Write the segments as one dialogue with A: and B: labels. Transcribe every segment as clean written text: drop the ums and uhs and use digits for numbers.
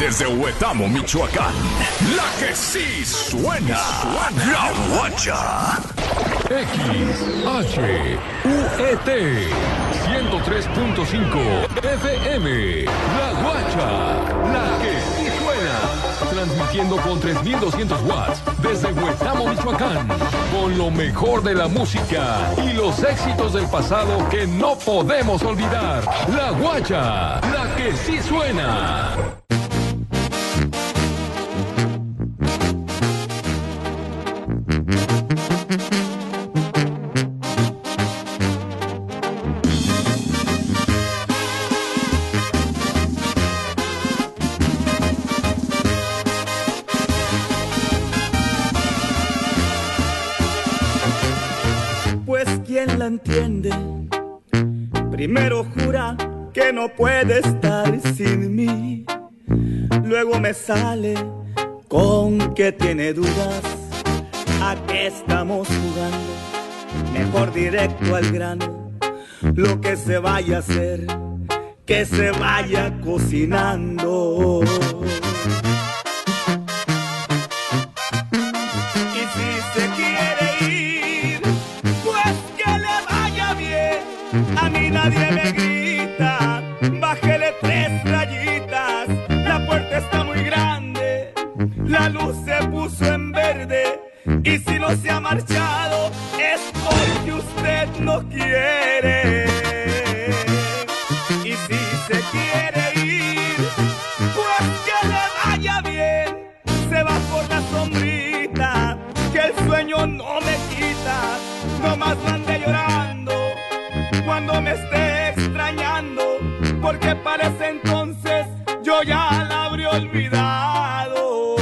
A: Desde Huetamo, Michoacán, la que sí suena, La Guacha. XHUET 103.5 FM, La Guacha, la que sí suena. Transmitiendo con 3,200 watts desde Huetamo, Michoacán, con lo mejor de la música y los éxitos del pasado que no podemos olvidar. La Guacha, la que sí suena.
B: ¿Quién la entiende? Primero jura que no puede estar sin mí, luego me sale con que tiene dudas. ¿A qué estamos jugando? Mejor directo al grano. Lo que se vaya a hacer, que se vaya cocinando. A mí nadie me grita, bájele 3 rayitas, la puerta está muy grande, la luz se puso en verde, y si no se ha marchado es porque usted no quiere. Y si se quiere ir, pues que le vaya bien, se va por la sombrita, que el sueño no me quita, nomás no ande llorando cuando me esté extrañando, porque para ese entonces yo ya la habré olvidado.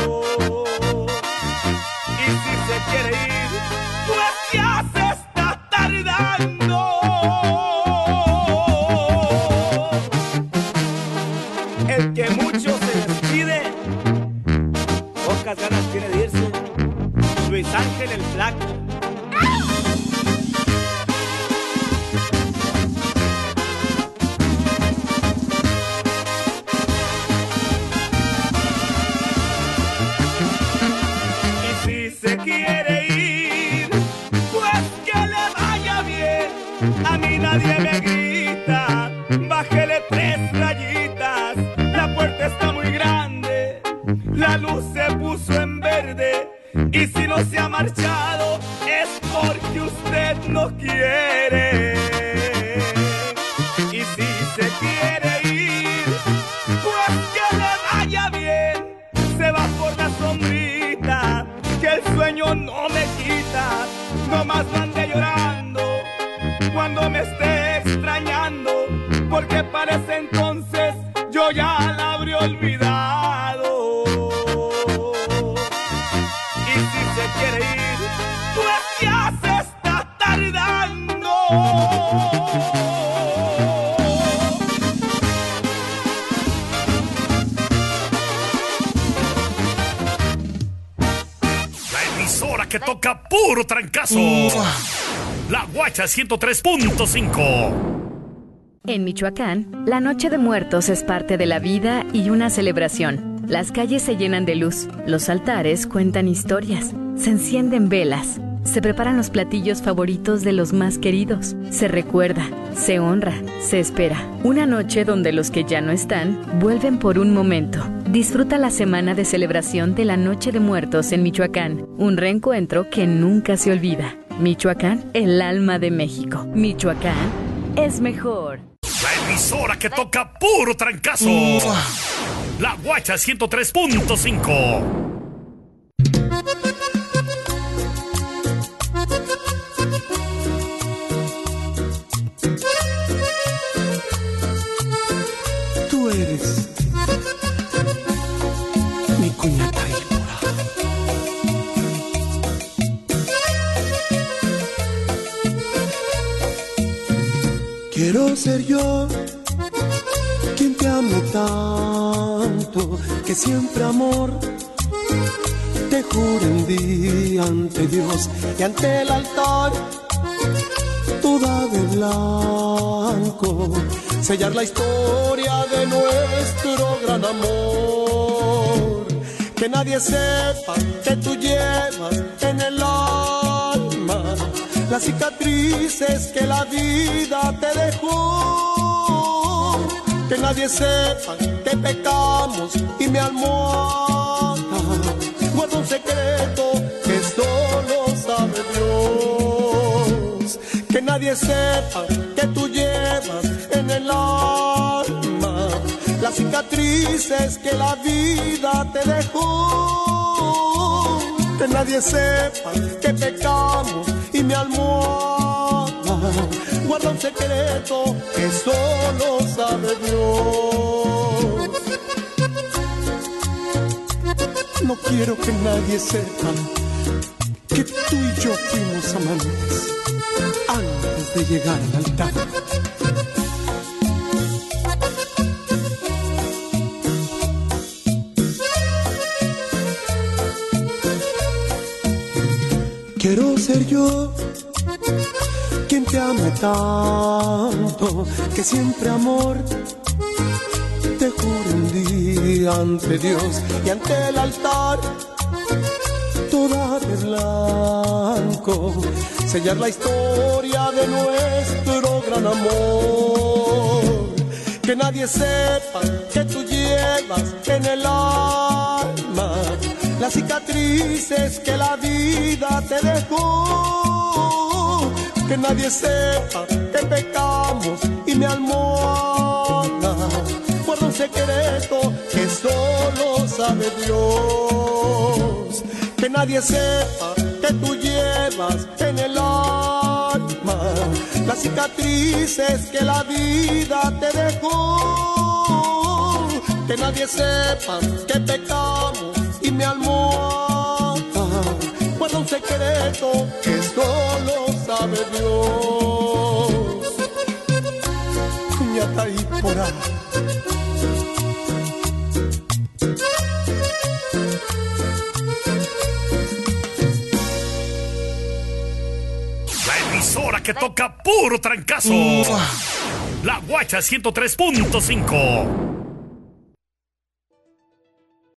B: Y si se quiere ir, pues ya se está tardando. El que mucho se despide, pocas ganas tiene de irse. Luis Ángel el Flaco. Se quiere ir, pues que le vaya bien. A mí nadie me grita, bájele 3 rayitas, la puerta está muy grande, la luz se puso en verde, y si no se ha marchado es porque usted no quiere. Y si se quiere ir, pues que le vaya bien, se va por la sombrita, que el sueño no me quita, nomás no ande llorando cuando me esté extrañando, porque para ese entonces yo ya la habré olvidado. Y si se quiere ir, pues ya se está tardando.
A: Que toca puro trancazo. La Guacha 103.5.
C: En Michoacán, la Noche de Muertos es parte de la vida y una celebración. Las calles se llenan de luz, los altares cuentan historias, se encienden velas, se preparan los platillos favoritos de los más queridos, se recuerda, se honra, se espera. Una noche donde los que ya no están vuelven por un momento. Disfruta la semana de celebración de la Noche de Muertos en Michoacán, un reencuentro que nunca se olvida. Michoacán, el alma de México. Michoacán es mejor.
A: La emisora que toca puro trancazo. La Guacha 103.5.
D: Tú eres mi cuñata Ilmora. Quiero ser yo quien te ame tanto, que siempre amor te jure un día ante Dios y ante el altar, toda de blanco, sellar la historia de nuestro gran amor. que nadie sepa que tú llevas en el alma las cicatrices que la vida te dejó. Que nadie sepa que pecamos y mi almohada guarda un secreto que solo sabe Dios. Que nadie sepa que tú llevas en el alma las cicatrices que la vida te dejó. Que nadie sepa que pecamos y mi almohada guarda un secreto que solo sabe Dios. No quiero que nadie sepa que tú y yo fuimos amantes antes de llegar al altar. Quiero ser yo quien te ame tanto, que siempre amor te juro un día ante Dios y ante el altar, toda de blanco, sellar la historia de nuestro gran amor. Que nadie sepa que tú llevas en el alma las cicatrices que la vida te dejó. Que nadie sepa que pecamos y mi almohada guarda un secreto que solo sabe Dios. Que nadie sepa que tú llevas en el alma las cicatrices que la vida te dejó. Que nadie sepa que pecamos y mi almohada guarda un secreto que solo sabe Dios. Cuñata y por ahí.
E: La emisora que toca puro trancazo. La Guacha 103.5.